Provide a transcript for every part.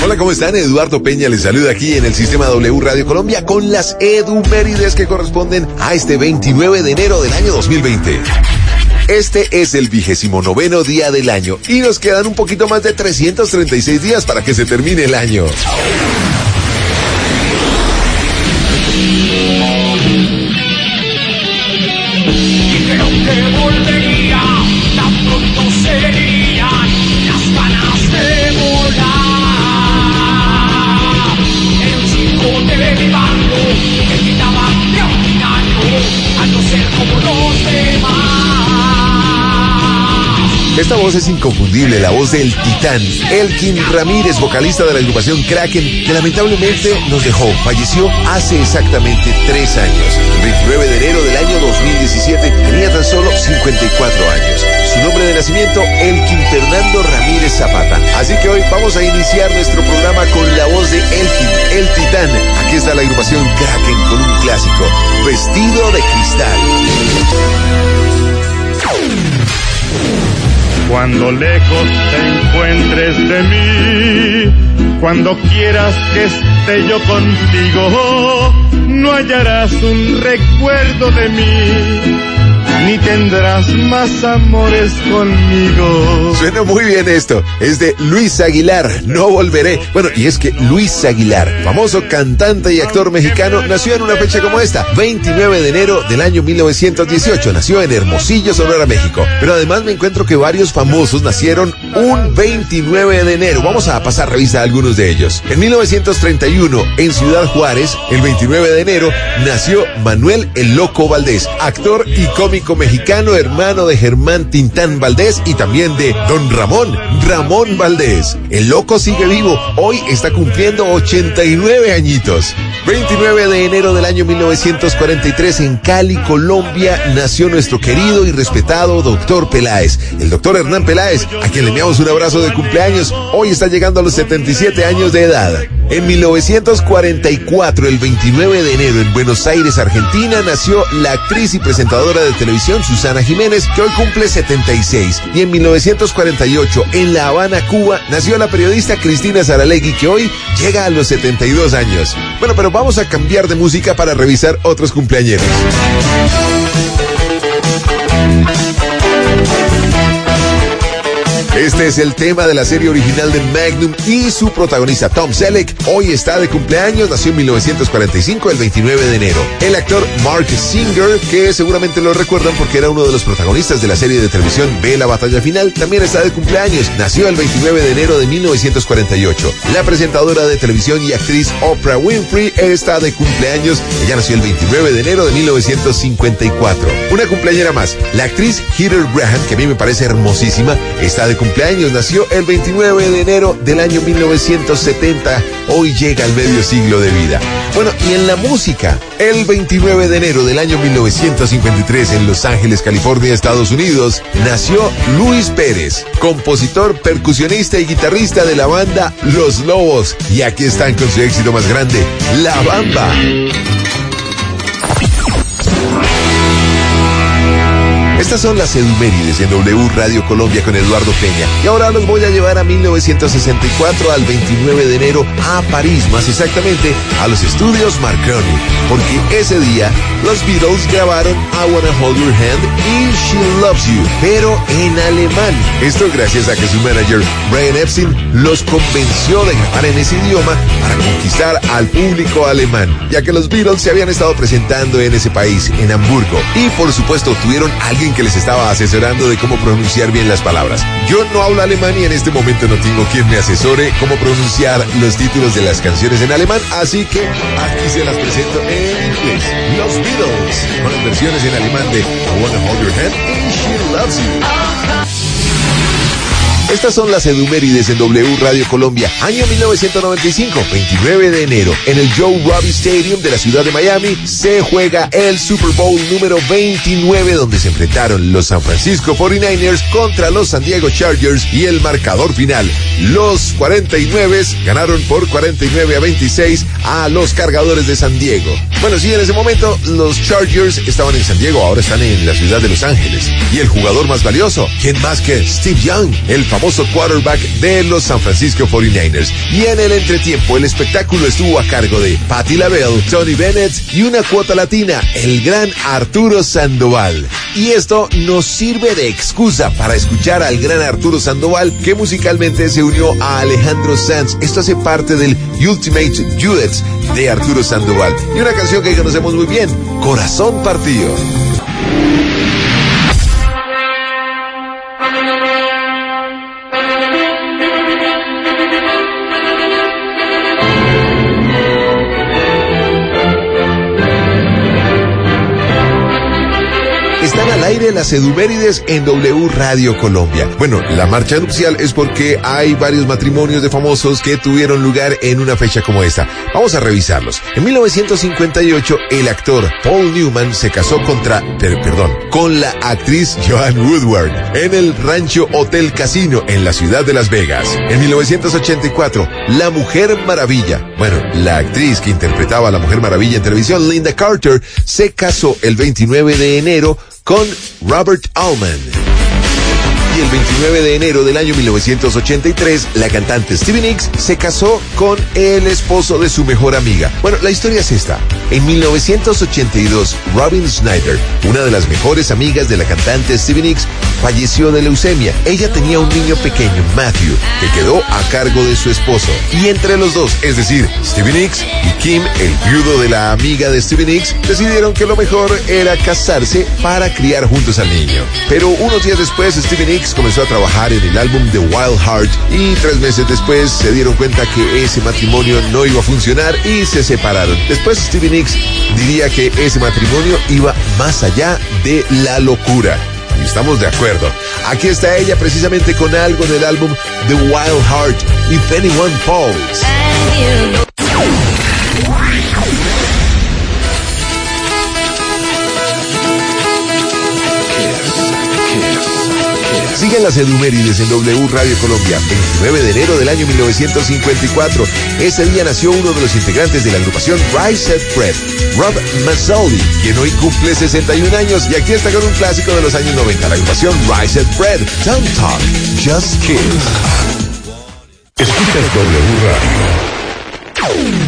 Hola, ¿cómo están? Eduardo Peña les saluda aquí en el Sistema W Radio Colombia con las edumérides que corresponden a este 29 de enero del año 2020. Este es el 29º día del año y nos quedan un poquito más de 336 días para que se termine el año. Dijeron que volvería, tan pronto serían las ganas de volar. Era un chico de mi barrio que gritaba de ordinario a no ser como los demás. Esta voz es inconfundible, la voz del titán, Elkin Ramírez, vocalista de la agrupación Kraken, que lamentablemente nos dejó, falleció hace exactamente 3 años. El 29 de enero del año 2017 tenía tan solo 54 años. Su nombre de nacimiento, Elkin Fernando Ramírez Zapata. Así que hoy vamos a iniciar nuestro programa con la voz de Elkin, el titán. Aquí está la agrupación Kraken con un clásico, Vestido de Cristal. Cuando lejos te encuentres de mí, cuando quieras que esté yo contigo, no hallarás un recuerdo de mí, ni tendrás más amores conmigo. Suena muy bien esto, es de Luis Aguilar, No Volveré. Bueno, y es que Luis Aguilar, famoso cantante y actor mexicano, nació en una fecha como esta, 29 de enero del año 1918, nació en Hermosillo, Sonora, México. Pero además me encuentro que varios famosos nacieron un 29 de enero. Vamos a pasar revista a algunos de ellos. En 1931, en Ciudad Juárez, el 29 de enero, nació Manuel El Loco Valdés, actor y cómico mexicano, hermano de Germán Tintán Valdés y también de Don Ramón Valdés. El Loco sigue vivo, hoy está cumpliendo 89 añitos. 29 de enero del año 1943 en Cali, Colombia, nació nuestro querido y respetado doctor Peláez, el doctor Hernán Peláez, a quien le enviamos un abrazo de cumpleaños. Hoy está llegando a los 77 años de edad. En 1944, el 29 de enero, en Buenos Aires, Argentina, nació la actriz y presentadora de televisión Susana Jiménez, que hoy cumple 76. Y en 1948, en La Habana, Cuba, nació la periodista Cristina Saralegui, que hoy llega a los 72 años. Bueno, pero vamos a cambiar de música para revisar otros cumpleañeros. Este es el tema de la serie original de Magnum y su protagonista Tom Selleck. Hoy está de cumpleaños, nació en 1945, el 29 de enero. El actor Mark Singer, que seguramente lo recuerdan porque era uno de los protagonistas de la serie de televisión Ve la batalla final, también está de cumpleaños, nació el 29 de enero de 1948. La presentadora de televisión y actriz Oprah Winfrey está de cumpleaños, ella nació el 29 de enero de 1954. Una cumpleañera más, la actriz Heather Graham, que a mí me parece hermosísima, está de cumpleaños, nació el 29 de enero del año 1970, hoy llega al medio siglo de vida. Bueno, y en la música, el 29 de enero del año 1953 en Los Ángeles, California, Estados Unidos, nació Luis Pérez, compositor, percusionista y guitarrista de la banda Los Lobos. Y aquí están con su éxito más grande, La Bamba. Estas son las edumérides en W Radio Colombia con Eduardo Peña. Y ahora los voy a llevar a 1964, al 29 de enero, a París, más exactamente a los estudios Marconi, porque ese día los Beatles grabaron I Wanna Hold Your Hand y She Loves You, pero en alemán. Esto gracias a que su manager, Brian Epstein, los convenció de grabar en ese idioma para conquistar al público alemán, ya que los Beatles se habían estado presentando en ese país, en Hamburgo, y por supuesto tuvieron alguien que les estaba asesorando de cómo pronunciar bien las palabras. Yo no hablo alemán y en este momento no tengo quien me asesore cómo pronunciar los títulos de las canciones en alemán, así que aquí se las presento en inglés. Los Beatles, con las versiones en alemán de I Wanna Hold Your Hand and She Loves You. Estas son las edumérides en W Radio Colombia. Año 1995, 29 de enero, en el Joe Robbie Stadium de la ciudad de Miami, se juega el Super Bowl número 29, donde se enfrentaron los San Francisco 49ers contra los San Diego Chargers y el marcador final. Los 49 ganaron por 49-26 a los Cargadores de San Diego. Bueno, sí, en ese momento los Chargers estaban en San Diego, ahora están en la ciudad de Los Ángeles. Y el jugador más valioso, ¿quién más que Steve Young, el famoso quarterback de los San Francisco 49ers. Y en el entretiempo, el espectáculo estuvo a cargo de Patti LaBelle, Tony Bennett y una cuota latina, el gran Arturo Sandoval. Y esto nos sirve de excusa para escuchar al gran Arturo Sandoval, que musicalmente se unió a Alejandro Sanz. Esto hace parte del Ultimate Duet de Arturo Sandoval. Y una canción que conocemos muy bien, Corazón Partido. Están al aire las Edumérides en W Radio Colombia. Bueno, la marcha nupcial es porque hay varios matrimonios de famosos que tuvieron lugar en una fecha como esta. Vamos a revisarlos. En 1958, el actor Paul Newman se casó con la actriz Joanne Woodward en el Rancho Hotel Casino en la ciudad de Las Vegas. En 1984, la Mujer Maravilla, la actriz que interpretaba a la Mujer Maravilla en televisión, Linda Carter, se casó el 29 de enero con Robert Altman. Y el 29 de enero del año 1983, la cantante Stevie Nicks se casó con el esposo de su mejor amiga. Bueno, la historia es esta. En 1982, Robin Snyder, una de las mejores amigas de la cantante Stevie Nicks, falleció de leucemia. Ella tenía un niño pequeño, Matthew, que quedó a cargo de su esposo. Y entre los dos, es decir, Stevie Nicks y Kim, el viudo de la amiga de Stevie Nicks, decidieron que lo mejor era casarse para criar juntos al niño. Pero unos días después, Stevie Nicks comenzó a trabajar en el álbum The Wild Heart y 3 meses después se dieron cuenta que ese matrimonio no iba a funcionar y se separaron. Después Stevie Nicks diría que ese matrimonio iba más allá de la locura. Y estamos de acuerdo. Aquí está ella precisamente con algo del álbum The Wild Heart, If Anyone Falls. Siguen las Edumérides en W Radio Colombia. 29 de enero del año 1954. Ese día nació uno de los integrantes de la agrupación Right Said Fred, Rob Mazzoli, quien hoy cumple 61 años. Y aquí está con un clásico de los años 90, la agrupación Right Said Fred, Don't Talk, Just Kiss. Escuchas W Radio.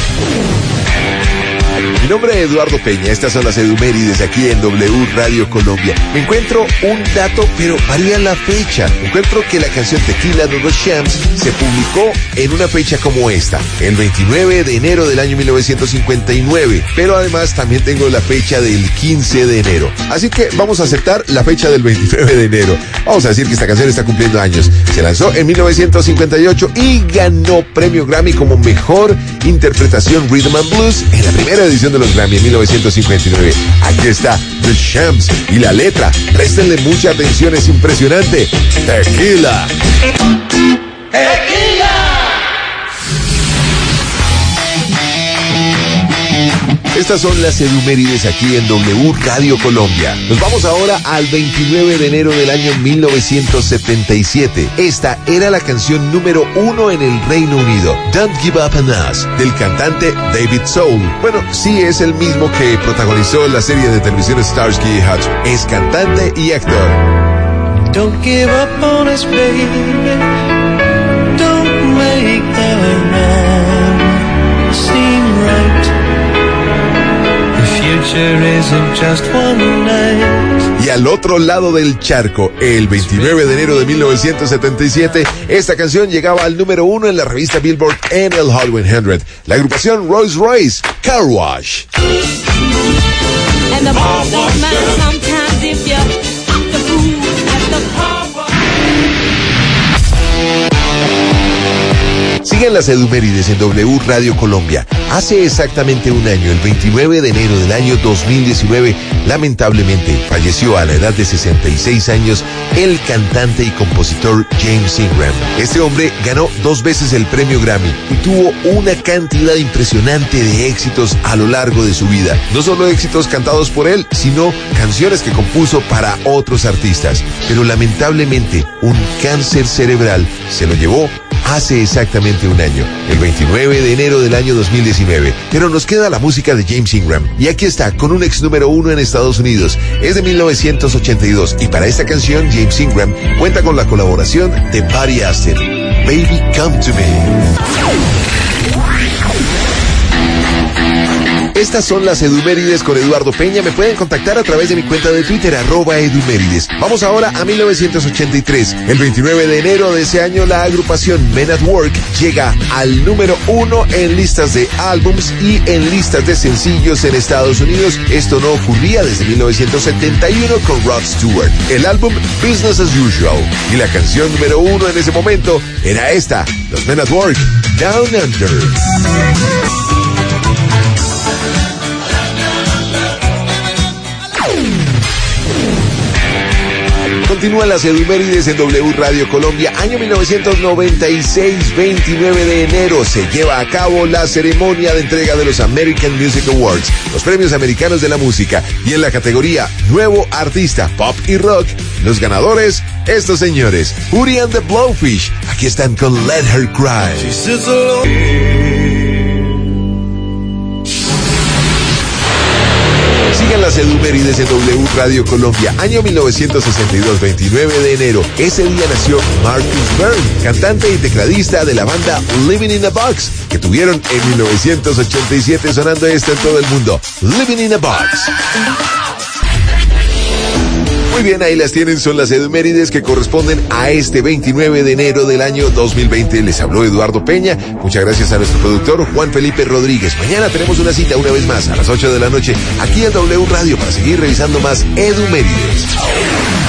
Mi nombre es Eduardo Peña, estas son las Edumérides aquí en W Radio Colombia. Me encuentro un dato, pero varía la fecha. Encuentro que la canción Tequila de los Shams se publicó en una fecha como esta, el 29 de enero del año 1959. Pero además también tengo la fecha del 15 de enero. Así que vamos a aceptar la fecha del 29 de enero. Vamos a decir que esta canción está cumpliendo años. Se lanzó en 1958 y ganó premio Grammy como mejor interpretación Rhythm and Blues en la primera edición de los Grammy en 1959. Aquí está The Shams y la letra. Préstenle mucha atención, es impresionante. Tequila. ¡Tequila! Estas son las Edumérides aquí en W Radio Colombia. Nos vamos ahora al 29 de enero del año 1977. Esta era la canción número 1 en el Reino Unido, Don't Give Up on Us, del cantante David Soul. Bueno, sí es el mismo que protagonizó la serie de televisión Starsky y Hutch. Es cantante y actor. Don't give up on us, baby. Don't make the wrong seem right. Y al otro lado del charco, el 29 de enero de 1977, esta canción llegaba al número 1 en la revista Billboard en el Hot 100. La agrupación Rolls Royce, Car Wash. Siguen las Edumérides en W Radio Colombia. Hace exactamente un año, el 29 de enero del año 2019, lamentablemente falleció a la edad de 66 años el cantante y compositor James Ingram. Este hombre ganó 2 veces el premio Grammy y tuvo una cantidad impresionante de éxitos a lo largo de su vida. No solo éxitos cantados por él, sino canciones que compuso para otros artistas. Pero lamentablemente, un cáncer cerebral se lo llevó hace exactamente un año, el 29 de enero del año 2019. Pero nos queda la música de James Ingram. Y aquí está, con un ex número 1 en Estados Unidos. Es de 1982. Y para esta canción, James Ingram cuenta con la colaboración de Buddy Aston. Baby, come to me. Estas son las Edumérides con Eduardo Peña. Me pueden contactar a través de mi cuenta de Twitter, @Edumérides. Vamos ahora a 1983. El 29 de enero de ese año, la agrupación Men at Work llega al número 1 en listas de álbums y en listas de sencillos en Estados Unidos. Esto no ocurría desde 1971 con Rod Stewart. El álbum Business as Usual. Y la canción número 1 en ese momento era esta, los Men at Work, Down Under. Continúan las Edumérides en W Radio Colombia. Año 1996, 29 de enero, se lleva a cabo la ceremonia de entrega de los American Music Awards, los premios americanos de la música. Y en la categoría Nuevo Artista, Pop y Rock, los ganadores, estos señores, Hootie and the Blowfish. Aquí están con Let Her Cry. Sigan las Edumérides en W Radio Colombia. Año 1962, 29 de enero. Ese día nació Marcus Byrne, cantante y tecladista de la banda Living in a Box, que tuvieron en 1987 sonando esto en todo el mundo. Living in a Box. Muy bien, ahí las tienen, son las Edumérides que corresponden a este 29 de enero del año 2020. Les habló Eduardo Peña. Muchas gracias a nuestro productor Juan Felipe Rodríguez. Mañana tenemos una cita una vez más a las 8 de la noche aquí en W Radio para seguir revisando más Edumérides.